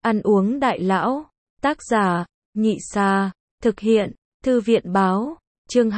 Ăn uống đại lão. Tác giả, Nhị Xà. Thực hiện, Thư viện báo. Chương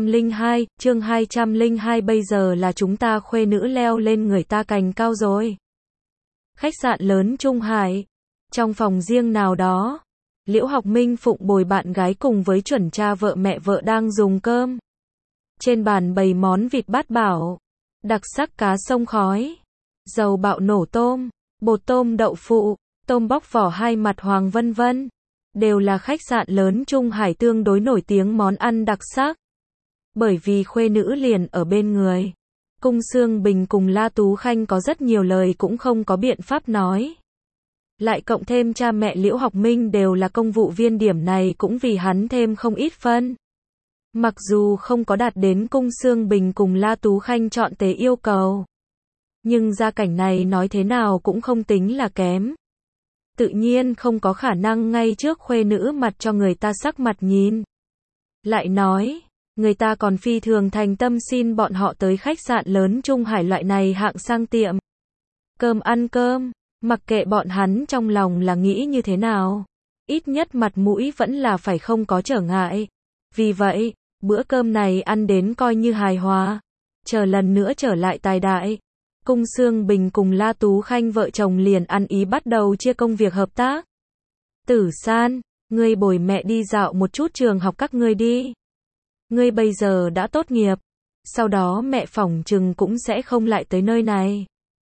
202 bây giờ là chúng ta khuê nữ leo lên người ta cành cao rồi. Khách sạn lớn Trung Hải. Trong phòng riêng nào đó, Liễu Học Minh phụng bồi bạn gái cùng với chuẩn cha vợ mẹ vợ đang dùng cơm. Trên bàn bày món vịt bát bảo, đặc sắc cá sông khói, dầu bạo nổ tôm, bột tôm đậu phụ, tôm bóc vỏ hai mặt hoàng vân vân. Đều là khách sạn lớn Trung Hải tương đối nổi tiếng món ăn đặc sắc. Bởi vì khuê nữ liền ở bên người, Cung Xương Bình cùng La Tú Khanh có rất nhiều lời cũng không có biện pháp nói. Lại cộng thêm cha mẹ Liễu Học Minh đều là công vụ viên, điểm này cũng vì hắn thêm không ít phân. Mặc dù không có đạt đến Cung Xương Bình cùng La Tú Khanh chọn tế yêu cầu, nhưng gia cảnh này nói thế nào cũng không tính là kém. Tự nhiên không có khả năng ngay trước khuê nữ mặt cho người ta sắc mặt nhìn. Lại nói, người ta còn phi thường thành tâm xin bọn họ tới khách sạn lớn Trung Hải loại này hạng sang tiệm. Cơm ăn cơm, mặc kệ bọn hắn trong lòng là nghĩ như thế nào, ít nhất mặt mũi vẫn là phải không có trở ngại. Vì vậy, bữa cơm này ăn đến coi như hài hòa. Chờ lần nữa trở lại tài đại, Cung Xương Bình cùng La Tú Khanh vợ chồng liền ăn ý bắt đầu chia công việc hợp tác. Tử San, ngươi bồi mẹ đi dạo một chút trường học các ngươi đi. Ngươi bây giờ đã tốt nghiệp, sau đó mẹ phỏng chừng cũng sẽ không lại tới nơi này.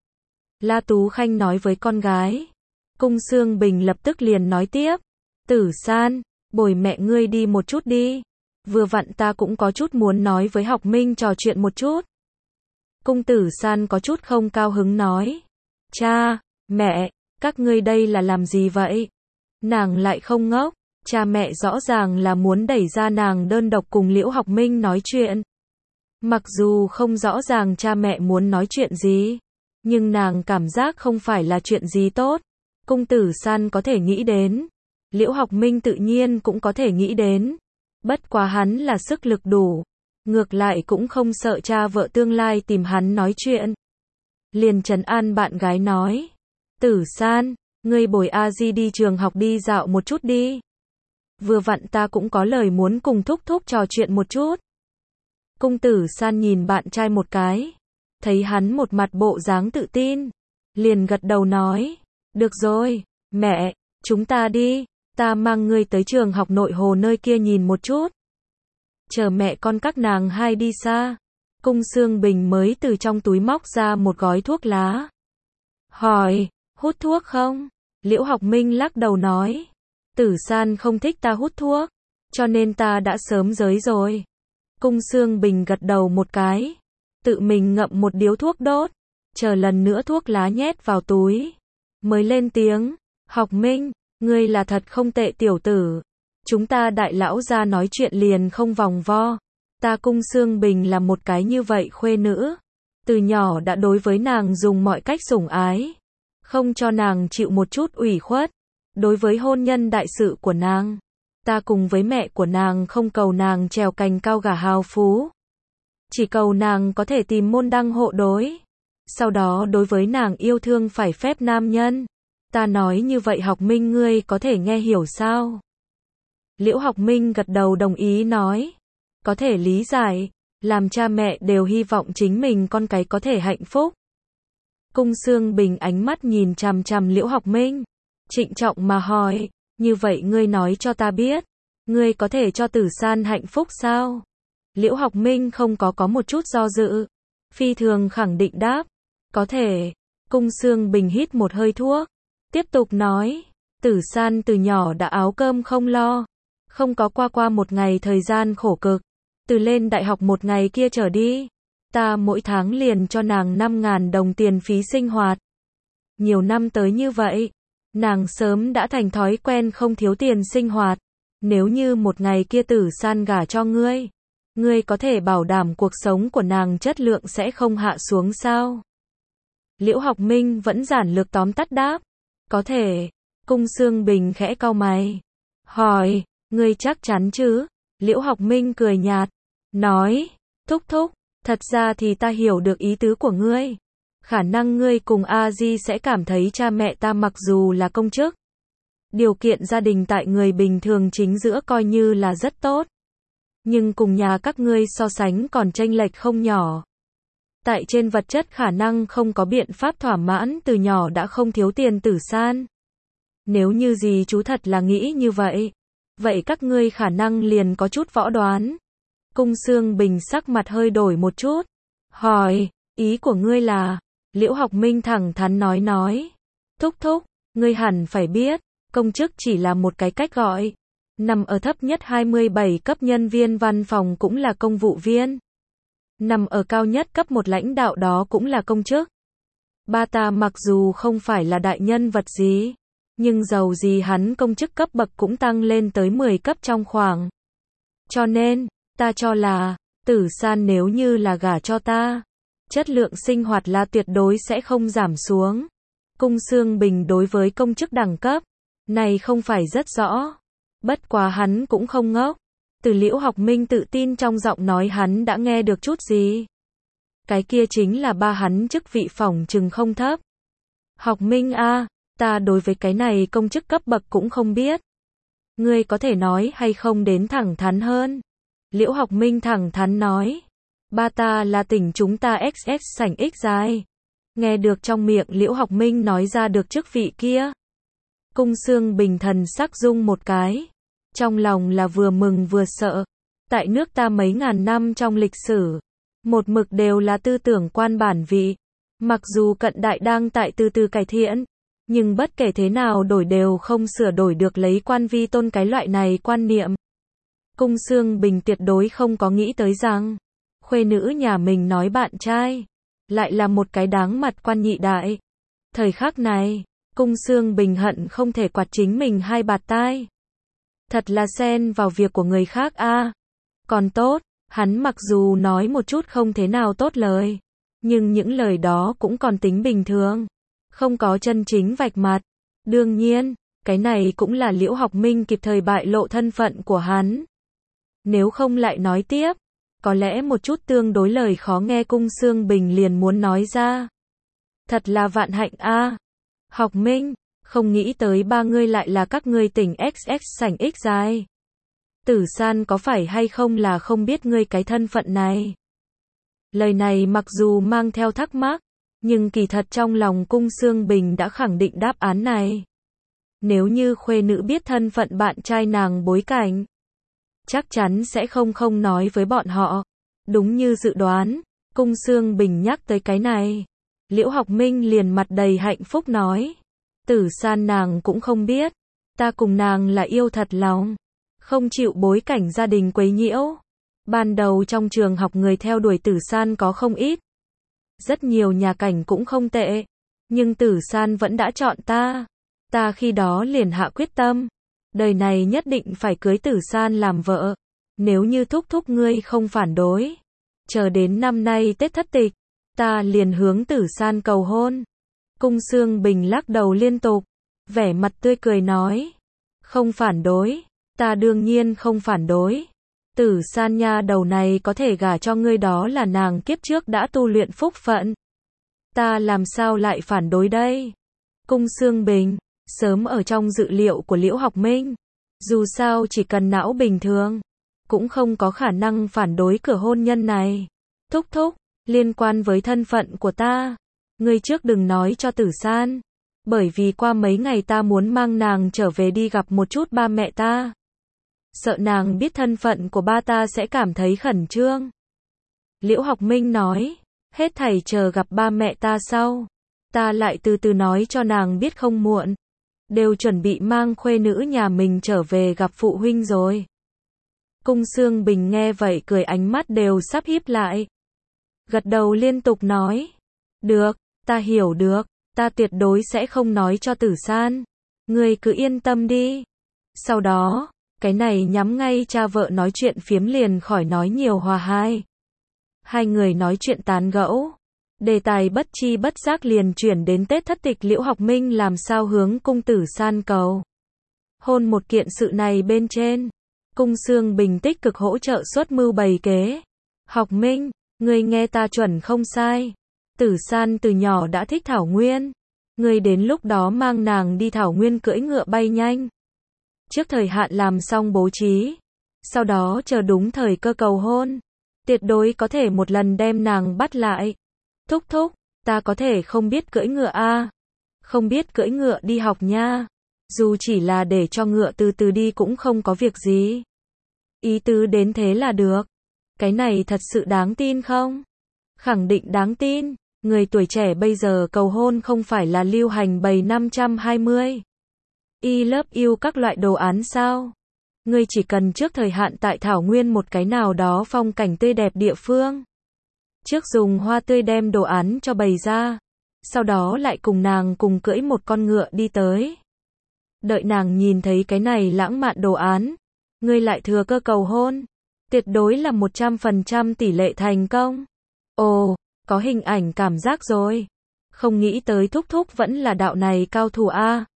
La Tú Khanh nói với con gái. Cung Xương Bình lập tức liền nói tiếp. Tử San, bồi mẹ ngươi đi một chút đi. Vừa vặn ta cũng có chút muốn nói với Học Minh trò chuyện một chút. Cung Tử San có chút không cao hứng nói. Cha, mẹ, các ngươi đây là làm gì vậy? Nàng lại không ngốc, cha mẹ rõ ràng là muốn đẩy ra nàng đơn độc cùng Liễu Học Minh nói chuyện. Mặc dù không rõ ràng cha mẹ muốn nói chuyện gì, nhưng nàng cảm giác không phải là chuyện gì tốt. Cung Tử San có thể nghĩ đến, Liễu Học Minh tự nhiên cũng có thể nghĩ đến. Bất quá hắn là sức lực đủ, ngược lại cũng không sợ cha vợ tương lai tìm hắn nói chuyện. Liền trấn an bạn gái nói. Tử San, ngươi bồi A Di đi trường học đi dạo một chút đi. Vừa vặn ta cũng có lời muốn cùng thúc thúc trò chuyện một chút. Cung Tử San nhìn bạn trai một cái, thấy hắn một mặt bộ dáng tự tin, liền gật đầu nói. Được rồi, mẹ, chúng ta đi, ta mang ngươi tới trường học Nội Hồ nơi kia nhìn một chút. Chờ mẹ con các nàng hai đi xa, Cung Xương Bình mới từ trong túi móc ra một gói thuốc lá. Hỏi, hút thuốc không? Liễu Học Minh lắc đầu nói. Tử San không thích ta hút thuốc, cho nên ta đã sớm giới rồi. Cung Xương Bình gật đầu một cái, tự mình ngậm một điếu thuốc đốt, chờ lần nữa thuốc lá nhét vào túi, mới lên tiếng. Học Minh, ngươi là thật không tệ tiểu tử. Chúng ta đại lão ra nói chuyện liền không vòng vo. Ta Cung Xương Bình là một cái như vậy khuê nữ, từ nhỏ đã đối với nàng dùng mọi cách sủng ái, không cho nàng chịu một chút ủy khuất. Đối với hôn nhân đại sự của nàng, ta cùng với mẹ của nàng không cầu nàng trèo cành cao gả hào phú, chỉ cầu nàng có thể tìm môn đăng hộ đối. Sau đó đối với nàng yêu thương phải phép nam nhân. Ta nói như vậy Học Minh ngươi có thể nghe hiểu sao? Liễu Học Minh gật đầu đồng ý nói. Có thể lý giải, làm cha mẹ đều hy vọng chính mình con cái có thể hạnh phúc. Cung Xương Bình ánh mắt nhìn chằm chằm Liễu Học Minh, trịnh trọng mà hỏi, như vậy ngươi nói cho ta biết, ngươi có thể cho Tử San hạnh phúc sao? Liễu Học Minh không có một chút do dự, phi thường khẳng định đáp, có thể. Cung Xương Bình hít một hơi thuốc, tiếp tục nói, Tử San từ nhỏ đã áo cơm không lo, không có qua một ngày thời gian khổ cực, từ lên đại học một ngày kia trở đi, ta mỗi tháng liền cho nàng 5.000 đồng tiền phí sinh hoạt. Nhiều năm tới như vậy, nàng sớm đã thành thói quen không thiếu tiền sinh hoạt. Nếu như một ngày kia Tử San gả cho ngươi, ngươi có thể bảo đảm cuộc sống của nàng chất lượng sẽ không hạ xuống sao? Liễu Học Minh vẫn giản lược tóm tắt đáp, có thể. Cung Xương Bình khẽ cau mày, hỏi, ngươi chắc chắn chứ? Liễu Học Minh cười nhạt, nói, thúc thúc, thật ra thì ta hiểu được ý tứ của ngươi. Khả năng ngươi cùng A Di sẽ cảm thấy cha mẹ ta mặc dù là công chức, Điều kiện gia đình tại người bình thường chính giữa coi như là rất tốt. Nhưng cùng nhà các ngươi so sánh còn chênh lệch không nhỏ. Tại trên vật chất khả năng không có biện pháp thỏa mãn, từ nhỏ đã không thiếu tiền Tử San. Nếu như gì chú thật là nghĩ như vậy, vậy các ngươi khả năng liền có chút võ đoán. Cung Xương Bình sắc mặt hơi đổi một chút. Hỏi, ý của ngươi là, Liễu Học Minh thẳng thắn nói. Thúc thúc, ngươi hẳn phải biết, công chức chỉ là một cái cách gọi. Nằm ở thấp nhất 27 cấp nhân viên văn phòng cũng là công vụ viên. Nằm ở cao nhất cấp 1 lãnh đạo đó cũng là công chức. Ba ta mặc dù không phải là đại nhân vật gì, nhưng dầu gì hắn công chức cấp bậc cũng tăng lên tới 10 cấp trong khoảng. Cho nên, ta cho là, Tử San nếu như là gả cho ta, chất lượng sinh hoạt là tuyệt đối sẽ không giảm xuống. Cung Xương Bình đối với công chức đẳng cấp này không phải rất rõ. Bất quá hắn cũng không ngốc. Từ Liễu Học Minh tự tin trong giọng nói hắn đã nghe được chút gì. Cái kia chính là ba hắn chức vị phỏng chừng không thấp. Học Minh a, ta đối với cái này công chức cấp bậc cũng không biết. Ngươi có thể nói hay không đến thẳng thắn hơn. Liễu Học Minh thẳng thắn nói. Ba ta là tỉnh chúng ta XX sảnh X dài. Nghe được trong miệng Liễu Học Minh nói ra được chức vị kia. Cung Xương Bình thần sắc rung một cái. Trong lòng là vừa mừng vừa sợ. Tại nước ta mấy ngàn năm trong lịch sử, một mực đều là tư tưởng quan bản vị. Mặc dù cận đại đang tại từ từ cải thiện, nhưng bất kể thế nào đổi đều không sửa đổi được lấy quan vi tôn cái loại này quan niệm. Cung Xương Bình tuyệt đối không có nghĩ tới rằng, khuê nữ nhà mình nói bạn trai, lại là một cái đáng mặt quan nhị đại. Thời khắc này, Cung Xương Bình hận không thể quạt chính mình hai bạt tai. Thật là xen vào việc của người khác a. Còn tốt, hắn mặc dù nói một chút không thế nào tốt lời, nhưng những lời đó cũng còn tính bình thường, không có chân chính vạch mặt. Đương nhiên, cái này cũng là Liễu Học Minh kịp thời bại lộ thân phận của hắn. Nếu không lại nói tiếp, có lẽ một chút tương đối lời khó nghe Cung Xương Bình liền muốn nói ra. Thật là vạn hạnh a. Học Minh, không nghĩ tới ba ngươi lại là các ngươi tỉnh XX sảnh X dài. Tử San có phải hay không là không biết ngươi cái thân phận này. Lời này mặc dù mang theo thắc mắc, nhưng kỳ thật trong lòng Cung Xương Bình đã khẳng định đáp án này. Nếu như khuê nữ biết thân phận bạn trai nàng bối cảnh, chắc chắn sẽ không nói với bọn họ. Đúng như dự đoán, Cung Xương Bình nhắc tới cái này. Liễu Học Minh liền mặt đầy hạnh phúc nói. Tử San nàng cũng không biết. Ta cùng nàng là yêu thật lòng. Không chịu bối cảnh gia đình quấy nhiễu. Ban đầu trong trường học người theo đuổi Tử San có không ít. Rất nhiều nhà cảnh cũng không tệ. Nhưng Tử San vẫn đã chọn ta. Ta khi đó liền hạ quyết tâm. Đời này nhất định phải cưới Tử San làm vợ. Nếu như thúc thúc ngươi không phản đối. Chờ đến năm nay Tết thất tịch. Ta liền hướng Tử San cầu hôn. Cung Xương Bình lắc đầu liên tục. Vẻ mặt tươi cười nói. Không phản đối. Ta đương nhiên không phản đối. Tử San nha đầu này có thể gả cho ngươi đó là nàng kiếp trước đã tu luyện phúc phận. Ta làm sao lại phản đối đây? Cung Xương Bình, sớm ở trong dự liệu của Liễu Học Minh. Dù sao chỉ cần não bình thường, cũng không có khả năng phản đối cửa hôn nhân này. Thúc thúc, liên quan với thân phận của ta, ngươi trước đừng nói cho Tử San. Bởi vì qua mấy ngày ta muốn mang nàng trở về đi gặp một chút ba mẹ ta. Sợ nàng biết thân phận của ba ta sẽ cảm thấy khẩn trương. Liễu Học Minh nói, hết thảy chờ gặp ba mẹ ta sau. Ta lại từ từ nói cho nàng biết không muộn. Đều chuẩn bị mang khuê nữ nhà mình trở về gặp phụ huynh rồi. Cung Xương Bình nghe vậy cười ánh mắt đều sắp híp lại. Gật đầu liên tục nói. Được, ta hiểu được, ta tuyệt đối sẽ không nói cho Tử San. Ngươi cứ yên tâm đi. Sau đó, cái này nhắm ngay cha vợ nói chuyện phiếm liền khỏi nói nhiều hòa hai. Hai người nói chuyện tán gẫu. Đề tài bất chi bất giác liền chuyển đến Tết thất tịch Liễu Học Minh làm sao hướng Cung Tử San cầu hôn một kiện sự này bên trên. Cung Xương Bình tích cực hỗ trợ xuất mưu bày kế. Học Minh, ngươi nghe ta chuẩn không sai. Tử San từ nhỏ đã thích Thảo Nguyên. Ngươi đến lúc đó mang nàng đi thảo nguyên cưỡi ngựa bay nhanh. Trước thời hạn làm xong bố trí. Sau đó chờ đúng thời cơ cầu hôn. Tuyệt đối có thể một lần đem nàng bắt lại. Thúc thúc, ta có thể không biết cưỡi ngựa a? Không biết cưỡi ngựa đi học nha. Dù chỉ là để cho ngựa từ từ đi cũng không có việc gì. Ý tứ đến thế là được. Cái này thật sự đáng tin không? Khẳng định đáng tin. Người tuổi trẻ bây giờ cầu hôn không phải là lưu hành bày 520. I love you các loại đồ án sao? Ngươi chỉ cần trước thời hạn tại thảo nguyên một cái nào đó phong cảnh tươi đẹp địa phương. Trước dùng hoa tươi đem đồ án cho bày ra. Sau đó lại cùng nàng cùng cưỡi một con ngựa đi tới. Đợi nàng nhìn thấy cái này lãng mạn đồ án. Ngươi lại thừa cơ cầu hôn. Tuyệt đối là 100% tỷ lệ thành công. Ồ, có hình ảnh cảm giác rồi. Không nghĩ tới thúc thúc vẫn là đạo này cao thủ a.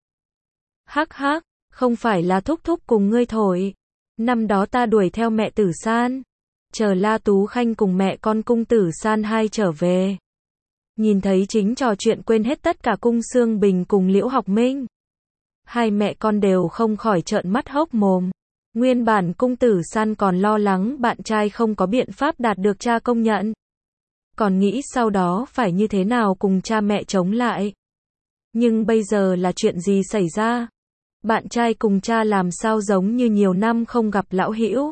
Hắc hắc, không phải là thúc thúc cùng ngươi thổi. Năm đó ta đuổi theo mẹ Tử San. Chờ La Tú Khanh cùng mẹ con cung Tử San hai trở về. Nhìn thấy chính trò chuyện quên hết tất cả cung Xương Bình cùng Liễu Học Minh. Hai mẹ con đều không khỏi trợn mắt hốc mồm. Nguyên bản cung Tử San còn lo lắng bạn trai không có biện pháp đạt được cha công nhận. Còn nghĩ sau đó phải như thế nào cùng cha mẹ chống lại. Nhưng bây giờ là chuyện gì xảy ra? Bạn trai cùng cha làm sao giống như nhiều năm không gặp lão hữu.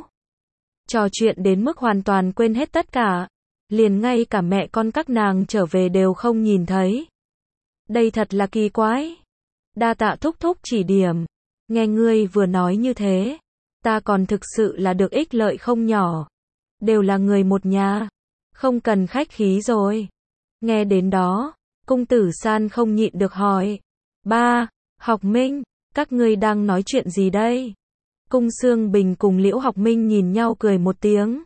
Trò chuyện đến mức hoàn toàn quên hết tất cả. Liền ngay cả mẹ con các nàng trở về đều không nhìn thấy. Đây thật là kỳ quái. Đa tạ thúc thúc chỉ điểm. Nghe ngươi vừa nói như thế. Ta còn thực sự là được ích lợi không nhỏ. Đều là người một nhà. Không cần khách khí rồi. Nghe đến đó, cung Tử San không nhịn được hỏi. Ba, Học Minh, các ngươi đang nói chuyện gì đây? Cung Xương Bình cùng Liễu Học Minh nhìn nhau cười một tiếng.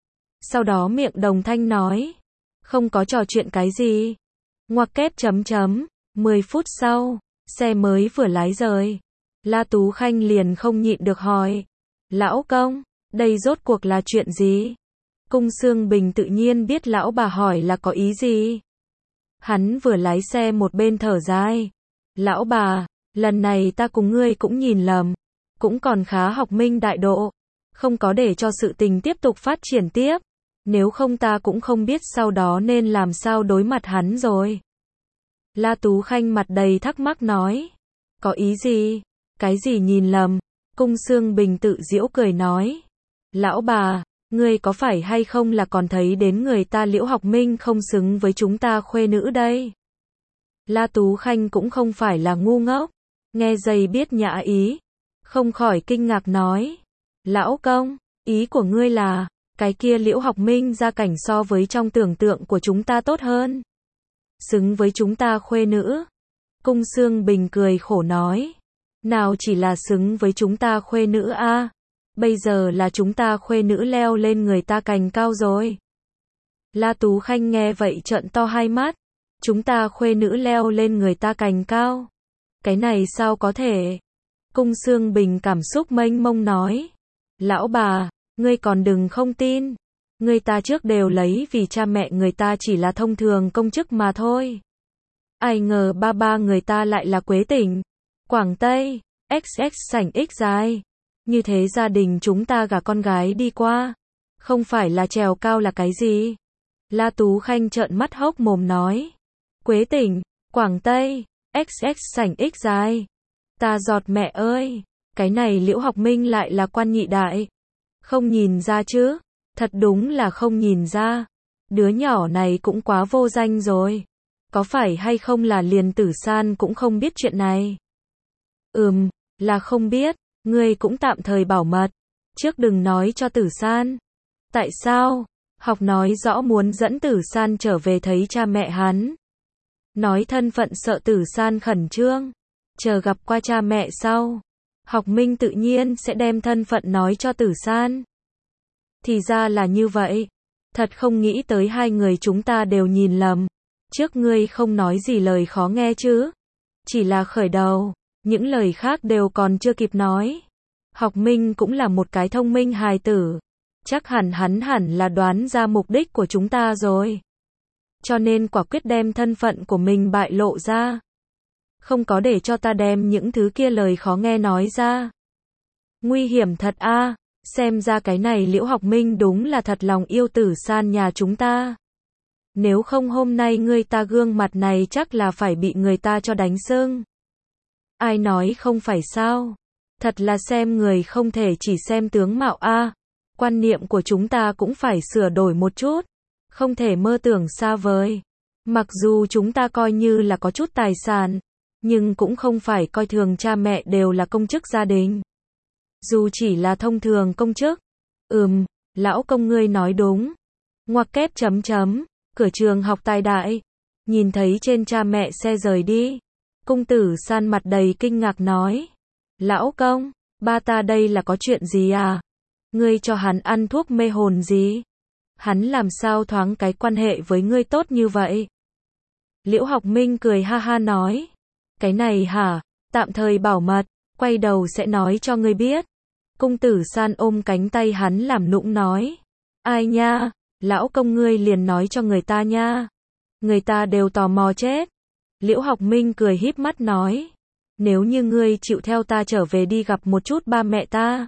Sau đó miệng đồng thanh nói. Không có trò chuyện cái gì. Ngoặc kép chấm chấm. 10 phút sau, xe mới vừa lái rời. La Tú Khanh liền không nhịn được hỏi. Lão công, đây rốt cuộc là chuyện gì? Cung Xương Bình tự nhiên biết lão bà hỏi là có ý gì. Hắn vừa lái xe một bên thở dài. Lão bà, lần này ta cùng ngươi cũng nhìn lầm. Cũng còn khá Học Minh đại độ. Không có để cho sự tình tiếp tục phát triển tiếp. Nếu không ta cũng không biết sau đó nên làm sao đối mặt hắn rồi. La Tú Khanh mặt đầy thắc mắc nói. Có ý gì? Cái gì nhìn lầm? Cung Xương Bình tự giễu cười nói. Lão bà, ngươi có phải hay không là còn thấy đến người ta Liễu Học Minh không xứng với chúng ta khuê nữ đây? La Tú Khanh cũng không phải là ngu ngốc. Nghe dây biết nhã ý. Không khỏi kinh ngạc nói. Lão công, ý của ngươi là, cái kia Liễu Học Minh gia cảnh so với trong tưởng tượng của chúng ta tốt hơn. Xứng với chúng ta khuê nữ. Cung Xương Bình cười khổ nói. Nào chỉ là xứng với chúng ta khuê nữ a, bây giờ là chúng ta khuê nữ leo lên người ta cành cao rồi. La Tú Khanh nghe vậy trợn to hai mắt. Chúng ta khuê nữ leo lên người ta cành cao. Cái này sao có thể? Cung Xương Bình cảm xúc mênh mông nói. Lão bà, ngươi còn đừng không tin. Người ta trước đều lấy vì cha mẹ người ta chỉ là thông thường công chức mà thôi. Ai ngờ ba ba người ta lại là Quế Tỉnh, Quảng Tây, XX sảnh X dài. Như thế gia đình chúng ta gả con gái đi qua. Không phải là trèo cao là cái gì? La Tú Khanh trợn mắt hốc mồm nói. Quế Tỉnh, Quảng Tây, XX sảnh X dài. Ta giọt mẹ ơi, cái này Liễu Học Minh lại là quan nhị đại. Không nhìn ra chứ? Thật đúng là không nhìn ra. Đứa nhỏ này cũng quá vô danh rồi. Có phải hay không là liền Tử San cũng không biết chuyện này? Là không biết. Ngươi cũng tạm thời bảo mật. Trước đừng nói cho Tử San. Tại sao? Học nói rõ muốn dẫn Tử San trở về thấy cha mẹ hắn. Nói thân phận sợ Tử San khẩn trương. Chờ gặp qua cha mẹ sau. Học Minh tự nhiên sẽ đem thân phận nói cho Tử San. Thì ra là như vậy. Thật không nghĩ tới hai người chúng ta đều nhìn lầm. Trước ngươi không nói gì lời khó nghe chứ. Chỉ là khởi đầu. Những lời khác đều còn chưa kịp nói. Học Minh cũng là một cái thông minh hài tử. Chắc hẳn hắn hẳn là đoán ra mục đích của chúng ta rồi. Cho nên quả quyết đem thân phận của mình bại lộ ra. không có để cho ta đem những thứ kia lời khó nghe nói ra. Nguy hiểm thật a, xem ra cái này Liễu Học Minh đúng là thật lòng yêu Tử San nhà chúng ta. Nếu không hôm nay ngươi ta gương mặt này chắc là phải bị người ta cho đánh sưng. Ai nói không phải sao? Thật là xem người không thể chỉ xem tướng mạo a. Quan niệm của chúng ta cũng phải sửa đổi một chút, không thể mơ tưởng xa vời. Mặc dù chúng ta coi như là có chút tài sản, nhưng cũng không phải coi thường cha mẹ đều là công chức gia đình. Dù chỉ là thông thường công chức. Lão công ngươi nói đúng. Ngoặc kép chấm chấm, cửa trường học tài đại. Nhìn thấy trên cha mẹ xe rời đi. Cung Tử San mặt đầy kinh ngạc nói. Lão công, ba ta đây là có chuyện gì à? Ngươi cho hắn ăn thuốc mê hồn gì? Hắn làm sao thoáng cái quan hệ với ngươi tốt như vậy? Liễu Học Minh cười ha ha nói. Cái này hả? Tạm thời bảo mật, quay đầu sẽ nói cho ngươi biết. Cung Tử San ôm cánh tay hắn làm nũng nói. Ai nha? Lão công ngươi liền nói cho người ta nha. Người ta đều tò mò chết. Liễu Học Minh cười híp mắt nói. Nếu như ngươi chịu theo ta trở về đi gặp một chút ba mẹ ta,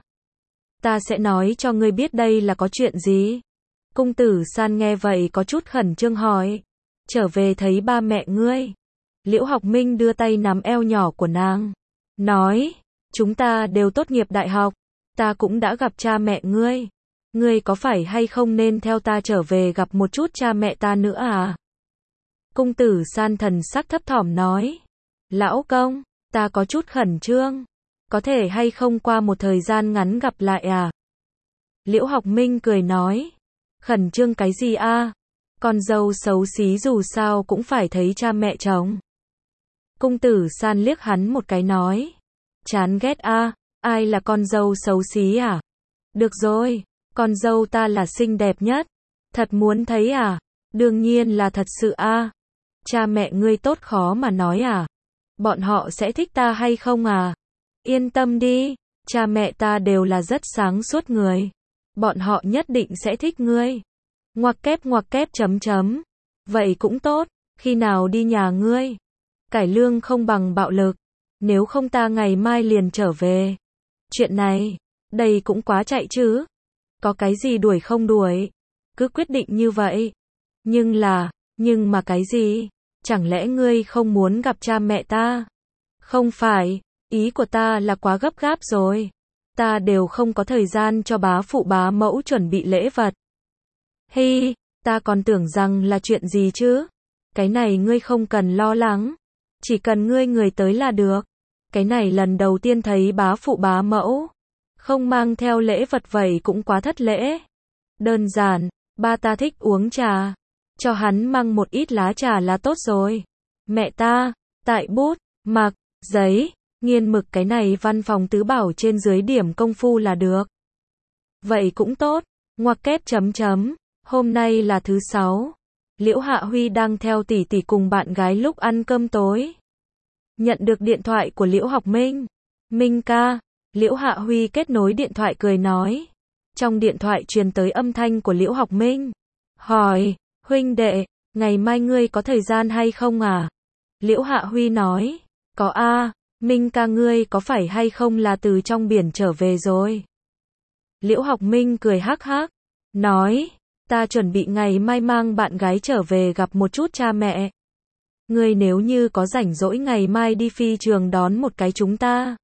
ta sẽ nói cho ngươi biết đây là có chuyện gì. Cung Tử San nghe vậy có chút khẩn trương hỏi. Trở về thấy ba mẹ ngươi. Liễu Học Minh đưa tay nắm eo nhỏ của nàng. Nói, chúng ta đều tốt nghiệp đại học. Ta cũng đã gặp cha mẹ ngươi. Ngươi có phải hay không nên theo ta trở về gặp một chút cha mẹ ta nữa à? Cung Tử San thần sắc thấp thỏm nói. Lão công, ta có chút khẩn trương. Có thể hay không qua một thời gian ngắn gặp lại à? Liễu Học Minh cười nói. Khẩn trương cái gì a? Con dâu xấu xí dù sao cũng phải thấy cha mẹ chồng. Cung Tử San liếc hắn một cái nói. Chán ghét a, ai là con dâu xấu xí à? Được rồi, con dâu ta là xinh đẹp nhất. Thật muốn thấy à? Đương nhiên là thật sự a. Cha mẹ ngươi tốt khó mà nói à? Bọn họ sẽ thích ta hay không à? Yên tâm đi, cha mẹ ta đều là rất sáng suốt người. Bọn họ nhất định sẽ thích ngươi. Ngoặc kép chấm chấm. Vậy cũng tốt, khi nào đi nhà ngươi? Cải lương không bằng bạo lực. Nếu không ta ngày mai liền trở về. Chuyện này, đây cũng quá chạy chứ. Có cái gì đuổi không đuổi. Cứ quyết định như vậy. Nhưng mà cái gì? Chẳng lẽ ngươi không muốn gặp cha mẹ ta? Không phải, ý của ta là quá gấp gáp rồi. Ta đều không có thời gian cho bá phụ bá mẫu chuẩn bị lễ vật. Hi, ta còn tưởng rằng là chuyện gì chứ? Cái này ngươi không cần lo lắng. Chỉ cần ngươi người tới là được. Cái này lần đầu tiên thấy bá phụ bá mẫu. Không mang theo lễ vật vậy cũng quá thất lễ. Đơn giản, ba ta thích uống trà. Cho hắn mang một ít lá trà là tốt rồi. Mẹ ta, tại bút, mực, giấy, nghiên mực cái này văn phòng tứ bảo trên dưới điểm công phu là được. Vậy cũng tốt. Ngoặc kép chấm chấm. Hôm nay là thứ 6. Liễu Hạ Huy đang theo tỷ tỷ cùng bạn gái lúc ăn cơm tối. Nhận được điện thoại của Liễu Học Minh. Minh ca. Liễu Hạ Huy kết nối điện thoại cười nói. Trong điện thoại truyền tới âm thanh của Liễu Học Minh. Hỏi, huynh đệ, ngày mai ngươi có thời gian hay không à? Liễu Hạ Huy nói. Có a, Minh ca ngươi có phải hay không là từ trong biển trở về rồi? Liễu Học Minh cười hắc hắc. Nói. Ta chuẩn bị ngày mai mang bạn gái trở về gặp một chút cha mẹ. Ngươi nếu như có rảnh rỗi ngày mai đi phi trường đón một cái chúng ta.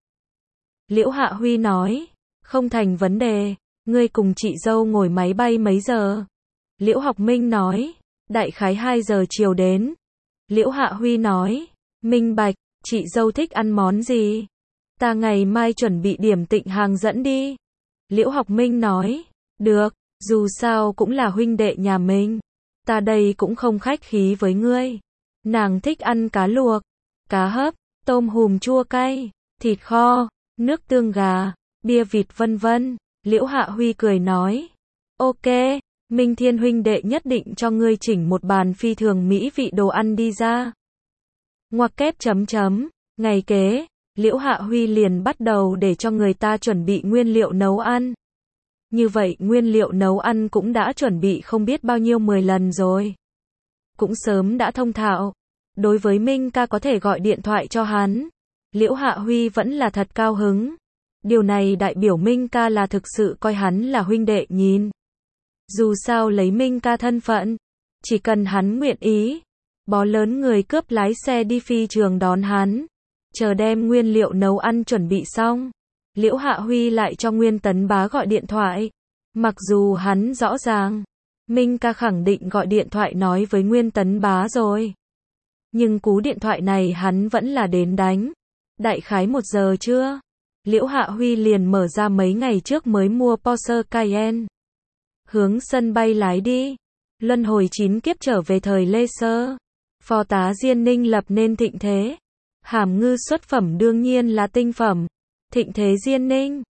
Liễu Hạ Huy nói. Không thành vấn đề. Ngươi cùng chị dâu ngồi máy bay mấy giờ? Liễu Học Minh nói. Đại khái 2 giờ chiều đến. Liễu Hạ Huy nói. Minh bạch, chị dâu thích ăn món gì? Ta ngày mai chuẩn bị điểm Tịnh hàng dẫn đi. Liễu Học Minh nói. Được. Dù sao cũng là huynh đệ nhà mình. Ta đây cũng không khách khí với ngươi. Nàng thích ăn cá luộc, cá hấp, tôm hùm chua cay, thịt kho, nước tương gà, bia vịt vân vân. Liễu Hạ Huy cười nói. Ok, Minh Thiên huynh đệ nhất định cho ngươi chỉnh một bàn phi thường mỹ vị đồ ăn đi ra. Ngoặc kép chấm chấm. Ngày kế, Liễu Hạ Huy liền bắt đầu để cho người ta chuẩn bị nguyên liệu nấu ăn. Như vậy nguyên liệu nấu ăn cũng đã chuẩn bị không biết bao nhiêu 10 lần rồi. Cũng sớm đã thông thạo. Đối với Minh ca có thể gọi điện thoại cho hắn, Liễu Hạ Huy vẫn là thật cao hứng. Điều này đại biểu Minh ca là thực sự coi hắn là huynh đệ nhìn. Dù sao lấy Minh ca thân phận, chỉ cần hắn nguyện ý, bó lớn người cướp lái xe đi phi trường đón hắn, chờ đem nguyên liệu nấu ăn chuẩn bị xong. Liễu Hạ Huy lại cho Nguyên Tấn Bá gọi điện thoại. Mặc dù hắn rõ ràng, Minh ca khẳng định gọi điện thoại nói với Nguyên Tấn Bá rồi. Nhưng cú điện thoại này hắn vẫn là đến đánh. Đại khái 1 giờ trưa, Liễu Hạ Huy liền mở ra mấy ngày trước mới mua Porsche Cayenne. Hướng sân bay lái đi. Luân hồi 9 kiếp trở về thời Lê Sơ. Phó tá Diên Ninh lập nên thịnh thế. Hàm ngư xuất phẩm đương nhiên là tinh phẩm. Thịnh thế Diên Ninh.